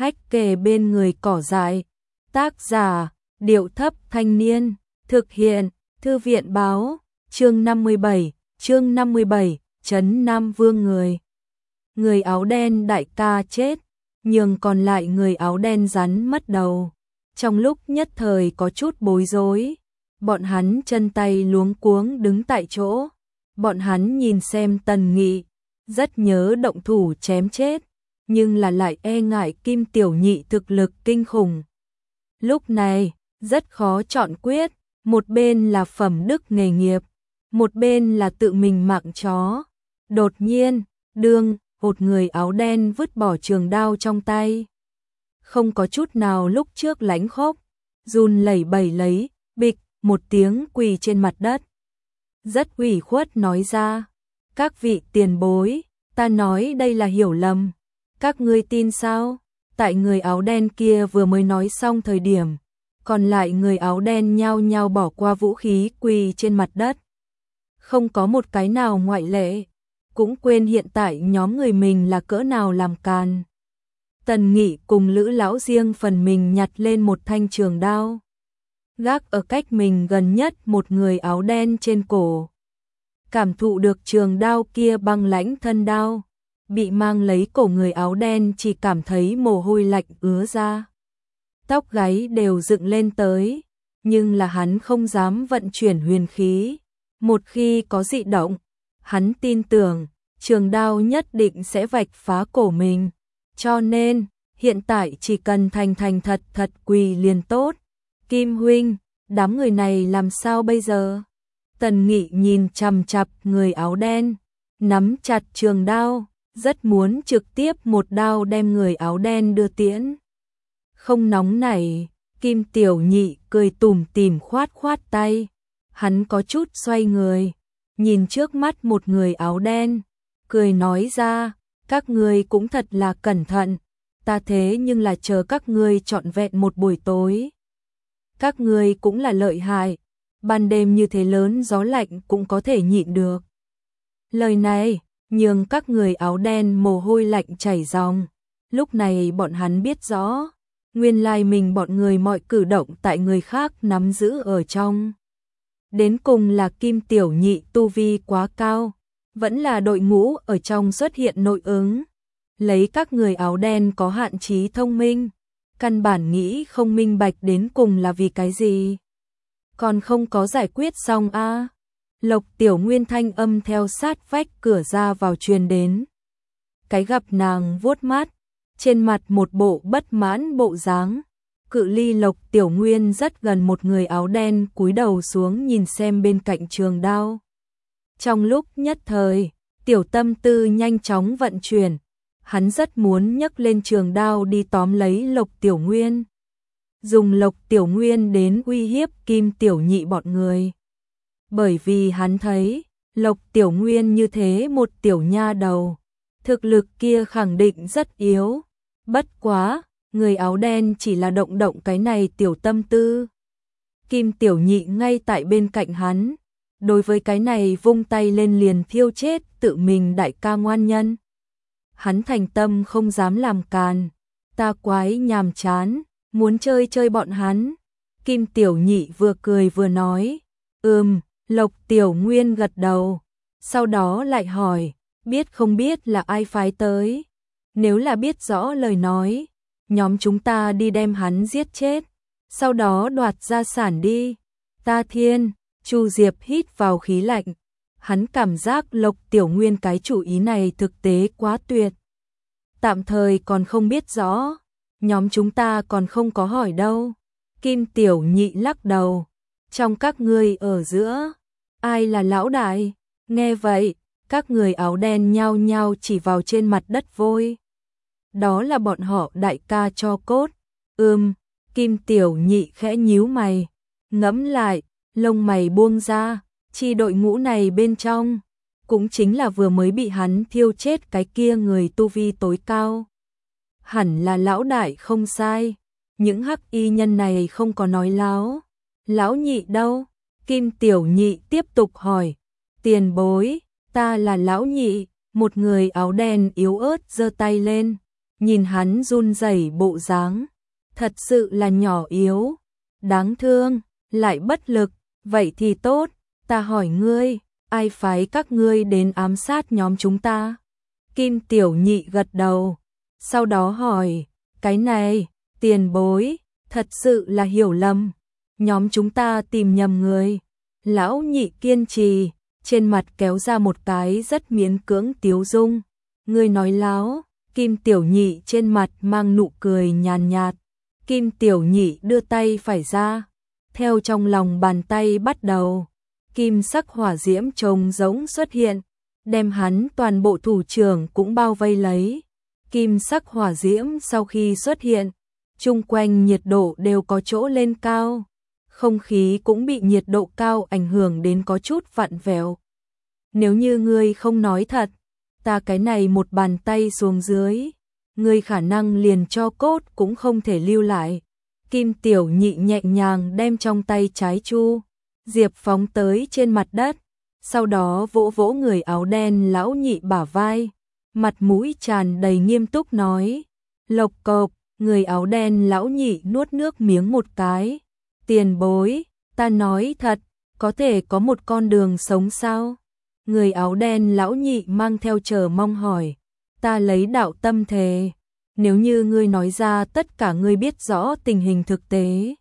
hách kề bên người cỏ dại. Tác giả, Điệu Thấp Thanh Niên. Thực hiện, Thư viện Báo. Chương 57, Trấn Nam Vương người. Người áo đen đại ca chết, nhưng còn lại người áo đen rắn mất đầu. Trong lúc nhất thời có chút bối rối, bọn hắn chân tay luống cuống đứng tại chỗ. Bọn hắn nhìn xem Tần Nghị, rất nhớ động thủ chém chết, nhưng là lại e ngại Kim Tiểu Nhị thực lực kinh khủng. Lúc này, rất khó chọn quyết, một bên là phẩm đức nghề nghiệp, một bên là tự mình mạng chó. Đột nhiên, một người áo đen vứt bỏ trường đao trong tay. Không có chút nào lúc trước lãnh khốc, run lẩy bẩy lấy, bịch, một tiếng quỳ trên mặt đất. Rất ủy khuất nói ra, các vị tiền bối, ta nói đây là hiểu lầm. Các ngươi tin sao? Tại người áo đen kia vừa mới nói xong thời điểm, còn lại người áo đen nhao nhao bỏ qua vũ khí quỳ trên mặt đất. Không có một cái nào ngoại lệ, cũng quên hiện tại nhóm người mình là cỡ nào làm càn. Tần Nghị cùng Lữ lão riêng phần mình nhặt lên một thanh trường đao, gác ở cách mình gần nhất một người áo đen trên cổ. Cảm thụ được trường đao kia băng lãnh thân đao, bị mang lấy cổ người áo đen chỉ cảm thấy mồ hôi lạnh ứa ra. Tóc gáy đều dựng lên tới, nhưng là hắn không dám vận chuyển huyền khí. Một khi có dị động, hắn tin tưởng trường đao nhất định sẽ vạch phá cổ mình. Cho nên, hiện tại chỉ cần thành thật quỳ liền tốt. Kim huynh, đám người này làm sao bây giờ? Tần Nghị nhìn chằm chằm người áo đen, nắm chặt trường đao, rất muốn trực tiếp một đao đem người áo đen đưa tiễn. Không nóng nảy, Kim Tiểu Nhị cười tủm tỉm khoát tay. Hắn có chút xoay người, nhìn trước mắt một người áo đen, cười nói ra, các ngươi cũng thật là cẩn thận, ta thế nhưng là chờ các ngươi trọn vẹn một buổi tối. Các ngươi cũng là lợi hại, ban đêm như thế lớn gió lạnh cũng có thể nhịn được. Lời này, nhường các người áo đen mồ hôi lạnh chảy ròng. Lúc này bọn hắn biết rõ, nguyên lai mình bọn người mọi cử động tại người khác nắm giữ ở trong. Đến cùng là Kim Tiểu Nhị tu vi quá cao, vẫn là đội ngũ ở trong xuất hiện nội ứng. Lấy các người áo đen có hạn trí thông minh, căn bản nghĩ không minh bạch đến cùng là vì cái gì. Còn không có giải quyết xong a. Lộc Tiểu Nguyên thanh âm theo sát vách cửa ra vào truyền đến. Cái gặp nàng vuốt mắt, trên mặt một bộ bất mãn bộ dáng. Cự ly Lộc Tiểu Nguyên rất gần một người áo đen cúi đầu xuống nhìn xem bên cạnh trường đao. Trong lúc nhất thời, tiểu tâm tư nhanh chóng vận chuyển, hắn rất muốn nhấc lên trường đao đi tóm lấy Lộc Tiểu Nguyên. Dùng Lộc Tiểu Nguyên đến uy hiếp Kim Tiểu Nhị bọn người. Bởi vì hắn thấy, Lộc Tiểu Nguyên như thế một tiểu nha đầu, thực lực kia khẳng định rất yếu. Bất quá, người áo đen chỉ là động cái này tiểu tâm tư. Kim Tiểu Nhị ngay tại bên cạnh hắn, đối với cái này vung tay lên liền thiêu chết tự mình đại ca ngoan nhân. Hắn thành tâm không dám làm càn, ta quái nhàm chán, muốn chơi bọn hắn. Kim Tiểu Nhị vừa cười vừa nói, Lộc Tiểu Nguyên gật đầu, sau đó lại hỏi, biết không biết là ai phái tới? Nếu là biết rõ lời nói, nhóm chúng ta đi đem hắn giết chết, sau đó đoạt gia sản đi. Ta thiên, Chu Diệp hít vào khí lạnh, hắn cảm giác Lộc Tiểu Nguyên cái chủ ý này thực tế quá tuyệt. Tạm thời còn không biết rõ, nhóm chúng ta còn không có hỏi đâu. Kim Tiểu Nhị lắc đầu, trong các ngươi ở giữa, ai là lão đại? Nghe vậy, các người áo đen nhao nhao chỉ vào trên mặt đất vôi. Đó là bọn họ đại ca cho cốt. Kim Tiểu Nhị khẽ nhíu mày, ngẫm lại, lông mày buông ra, chi đội ngũ này bên trong, cũng chính là vừa mới bị hắn thiêu chết cái kia người tu vi tối cao. Hẳn là lão đại không sai, những hắc y nhân này không có nói láo. Lão nhị đâu? Kim Tiểu Nhị tiếp tục hỏi. Tiền bối, ta là lão nhị. Một người áo đen yếu ớt giơ tay lên, nhìn hắn run rẩy bộ dáng, thật sự là nhỏ yếu, đáng thương, lại bất lực, vậy thì tốt, ta hỏi ngươi, ai phái các ngươi đến ám sát nhóm chúng ta? Kim Tiểu Nhị gật đầu, sau đó hỏi, cái này, tiền bối, thật sự là hiểu lầm, nhóm chúng ta tìm nhầm người. Lão Nhị kiên trì, trên mặt kéo ra một cái rất miễn cưỡng tiếu dung. Ngươi nói láo, Kim Tiểu Nhị trên mặt mang nụ cười nhàn nhạt. Kim Tiểu Nhị đưa tay phải ra, theo trong lòng bàn tay bắt đầu. Kim sắc hỏa diễm trông giống xuất hiện, đem hắn toàn bộ thủ trưởng cũng bao vây lấy. Kim sắc hỏa diễm sau khi xuất hiện, chung quanh nhiệt độ đều có chỗ lên cao. Không khí cũng bị nhiệt độ cao ảnh hưởng đến có chút vặn vẹo. Nếu như ngươi không nói thật, ta cái này một bàn tay xuống dưới, ngươi khả năng liền cho cốt cũng không thể lưu lại. Kim Tiểu Nhị nhẹ nhàng đem trong tay trái Chu Diệp phóng tới trên mặt đất, sau đó vỗ vỗ người áo đen Lão Nhị bả vai, mặt mũi tràn đầy nghiêm túc nói, lộc cộc. Người áo đen Lão Nhị nuốt nước miếng một cái, tiền bối, ta nói thật, có thể có một con đường sống sao? Người áo đen Lão Nhị mang theo chờ mong hỏi, ta lấy đạo tâm thề, nếu như ngươi nói ra tất cả ngươi biết rõ tình hình thực tế,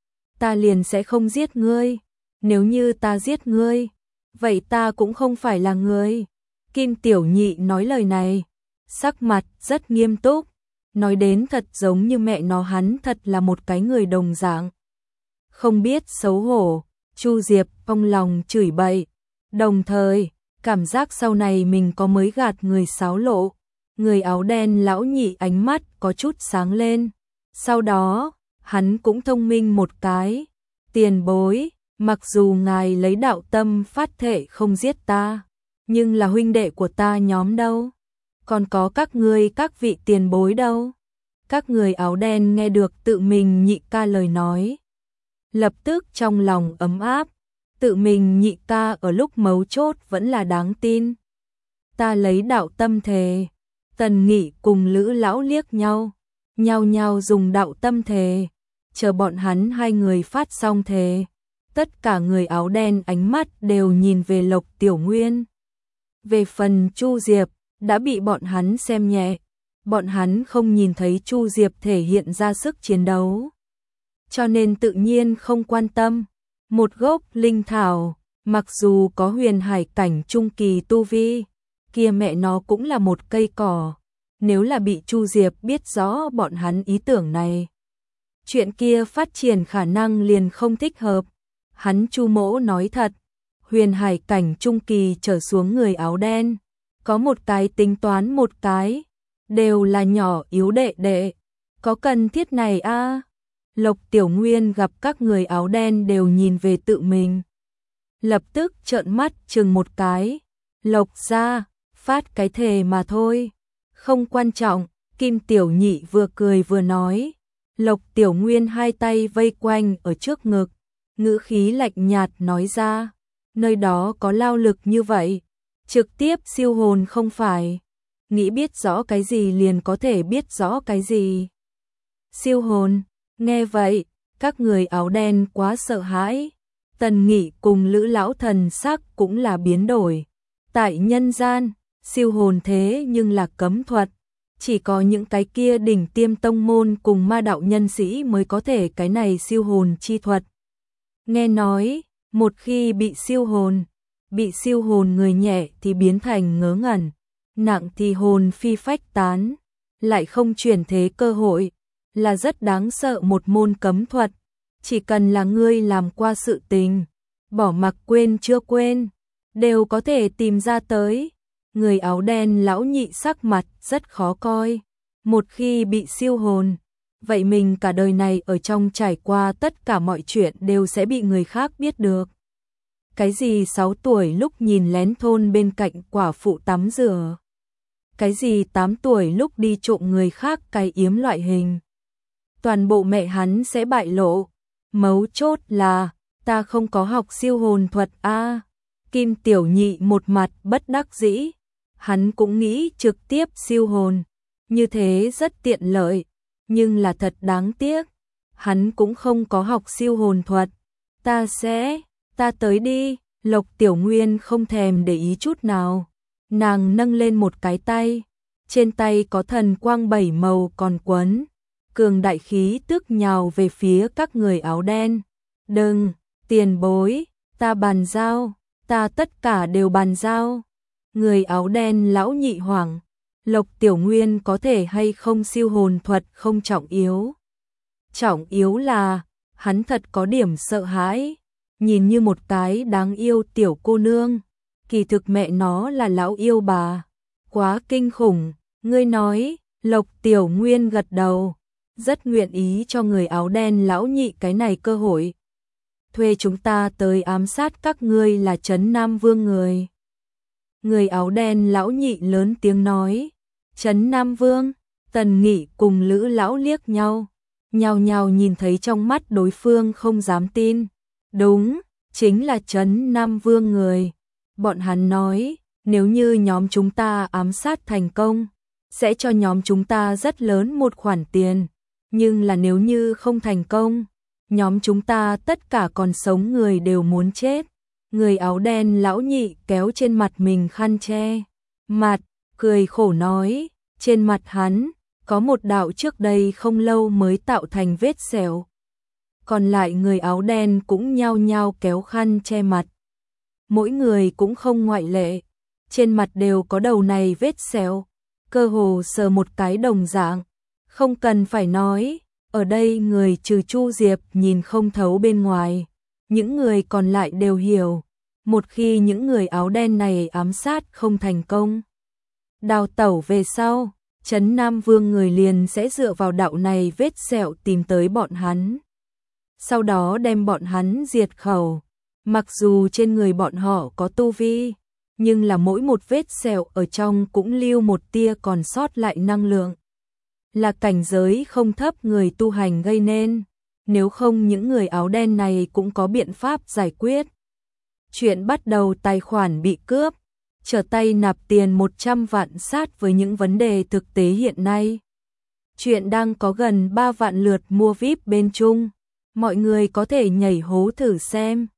ta liền sẽ không giết ngươi, nếu như ta giết ngươi, vậy ta cũng không phải là ngươi. Kim Tiểu Nhị nói lời này, sắc mặt rất nghiêm túc, nói đến thật giống như mẹ nó hắn thật là một cái người đồng dạng. Không biết xấu hổ, Chu Diệp trong lòng chửi bậy, đồng thời, cảm giác sau này mình có mới gạt người xáo lộ. Người áo đen Lão Nhị ánh mắt có chút sáng lên, sau đó, hắn cũng thông minh một cái, tiền bối, mặc dù ngài lấy đạo tâm phát thệ không giết ta, nhưng là huynh đệ của ta nhóm đâu? Còn có các ngươi các vị tiền bối đâu? Các người áo đen nghe được tự mình nhị ca lời nói, lập tức trong lòng ấm áp, tự mình nhị ca ở lúc mấu chốt vẫn là đáng tin. Ta lấy đạo tâm thề. Tần Nghị cùng Lữ Lão liếc nhau, nhao nhao dùng đạo tâm thề, chờ bọn hắn hai người phát xong thề, tất cả người áo đen ánh mắt đều nhìn về Lộc Tiểu Nguyên. Về phần Chu Diệp, đã bị bọn hắn xem nhẹ, bọn hắn không nhìn thấy Chu Diệp thể hiện ra sức chiến đấu, cho nên tự nhiên không quan tâm. Một gốc linh thảo, mặc dù có huyền hải cảnh trung kỳ tu vi, kia mẹ nó cũng là một cây cỏ, nếu là bị Chu Diệp biết rõ bọn hắn ý tưởng này, chuyện kia phát triển khả năng liền không thích hợp. Hắn Chu Mỗ nói thật, huyền hải cảnh trung kỳ trở xuống người áo đen, có một cái tính toán một cái, đều là nhỏ yếu đệ đệ, có cần thiết này a? Lộc Tiểu Nguyên gặp các người áo đen đều nhìn về tự mình, lập tức trợn mắt chừng một cái, Lộc ra, phát cái thề mà thôi, không quan trọng. Kim Tiểu Nhị vừa cười vừa nói, Lộc Tiểu Nguyên hai tay vây quanh ở trước ngực, ngữ khí lạnh nhạt nói ra, nơi đó có lao lực như vậy, trực tiếp siêu hồn không phải, nghĩ biết rõ cái gì liền có thể biết rõ cái gì. Siêu hồn, nghe vậy, các người áo đen quá sợ hãi, Tần Nghị cùng Lữ Lão thần sắc cũng là biến đổi. Tại nhân gian, siêu hồn thế nhưng là cấm thuật, chỉ có những cái kia đỉnh tiêm tông môn cùng ma đạo nhân sĩ mới có thể cái này siêu hồn chi thuật. Nghe nói, một khi bị siêu hồn người nhẹ thì biến thành ngớ ngẩn, nặng thì hồn phi phách tán, lại không chuyển thế cơ hội, là rất đáng sợ một môn cấm thuật, chỉ cần là ngươi làm qua sự tình, bỏ mặc quên chưa quên, đều có thể tìm ra tới. Người áo đen Lão Nhị sắc mặt rất khó coi, một khi bị siêu hồn, vậy mình cả đời này ở trong trải qua tất cả mọi chuyện đều sẽ bị người khác biết được. Cái gì 6 tuổi lúc nhìn lén thôn bên cạnh quả phụ tắm rửa, cái gì 8 tuổi lúc đi trộm người khác cái yếm loại hình, toàn bộ mẹ hắn sẽ bại lộ. Mấu chốt là ta không có học siêu hồn thuật a. Kim Tiểu Nhị một mặt bất đắc dĩ, hắn cũng nghĩ trực tiếp siêu hồn, Như thế rất tiện lợi, nhưng là thật đáng tiếc. Hắn cũng không có học siêu hồn thuật. Ta tới đi, Lộc Tiểu Nguyên không thèm để ý chút nào. Nàng nâng lên một cái tay, trên tay có thần quang 7 màu còn quấn. Cường đại khí tức nhào về phía các người áo đen. Đừng, tiền bối, ta bàn giao, ta tất cả đều bàn giao. Người áo đen lão nhị hoảng, Lộc Tiểu Nguyên có thể hay không siêu hồn thuật không trọng yếu. Trọng yếu là, hắn thật có điểm sợ hãi, nhìn như một cái đáng yêu tiểu cô nương, kỳ thực mẹ nó là lão yêu bà. Quá kinh khủng, ngươi nói, Lộc Tiểu Nguyên gật đầu, rất nguyện ý cho người áo đen lão nhị cái này cơ hội. Thuê chúng ta tới ám sát các ngươi là Trấn Nam Vương người. Người áo đen lão nhị lớn tiếng nói, Trấn Nam Vương, Tần Nghị cùng Lữ lão liếc nhau, nhao nhao nhìn thấy trong mắt đối phương không dám tin. Đúng, chính là Trấn Nam Vương người. Bọn hắn nói, nếu như nhóm chúng ta ám sát thành công, sẽ cho nhóm chúng ta rất lớn một khoản tiền. Nhưng là nếu như không thành công, nhóm chúng ta tất cả còn sống người đều muốn chết. Người áo đen lão nhị kéo trên mặt mình khăn che mặt, cười khổ nói, trên mặt hắn có một đạo trước đây không lâu mới tạo thành vết sẹo. Còn lại người áo đen cũng nhao nhao kéo khăn che mặt. Mỗi người cũng không ngoại lệ, trên mặt đều có đầu này vết sẹo, cơ hồ sờ một cái đồng dạng. Không cần phải nói, ở đây người trừ Chu Diệp nhìn không thấu bên ngoài, những người còn lại đều hiểu. Một khi những người áo đen này ám sát không thành công, đào tẩu về sau, Trấn Nam Vương người liền sẽ dựa vào đạo này vết sẹo tìm tới bọn hắn. Sau đó đem bọn hắn diệt khẩu. Mặc dù trên người bọn họ có tu vi, nhưng là mỗi một vết sẹo ở trong cũng lưu một tia còn sót lại năng lượng. Là cảnh giới không thấp người tu hành gây nên, nếu không những người áo đen này cũng có biện pháp giải quyết. Chuyện bắt đầu tài khoản bị cướp, trở tay nạp tiền 100 vạn sát với những vấn đề thực tế hiện nay. Chuyện đang có gần 3 vạn lượt mua VIP bên Trung, mọi người có thể nhảy hố thử xem.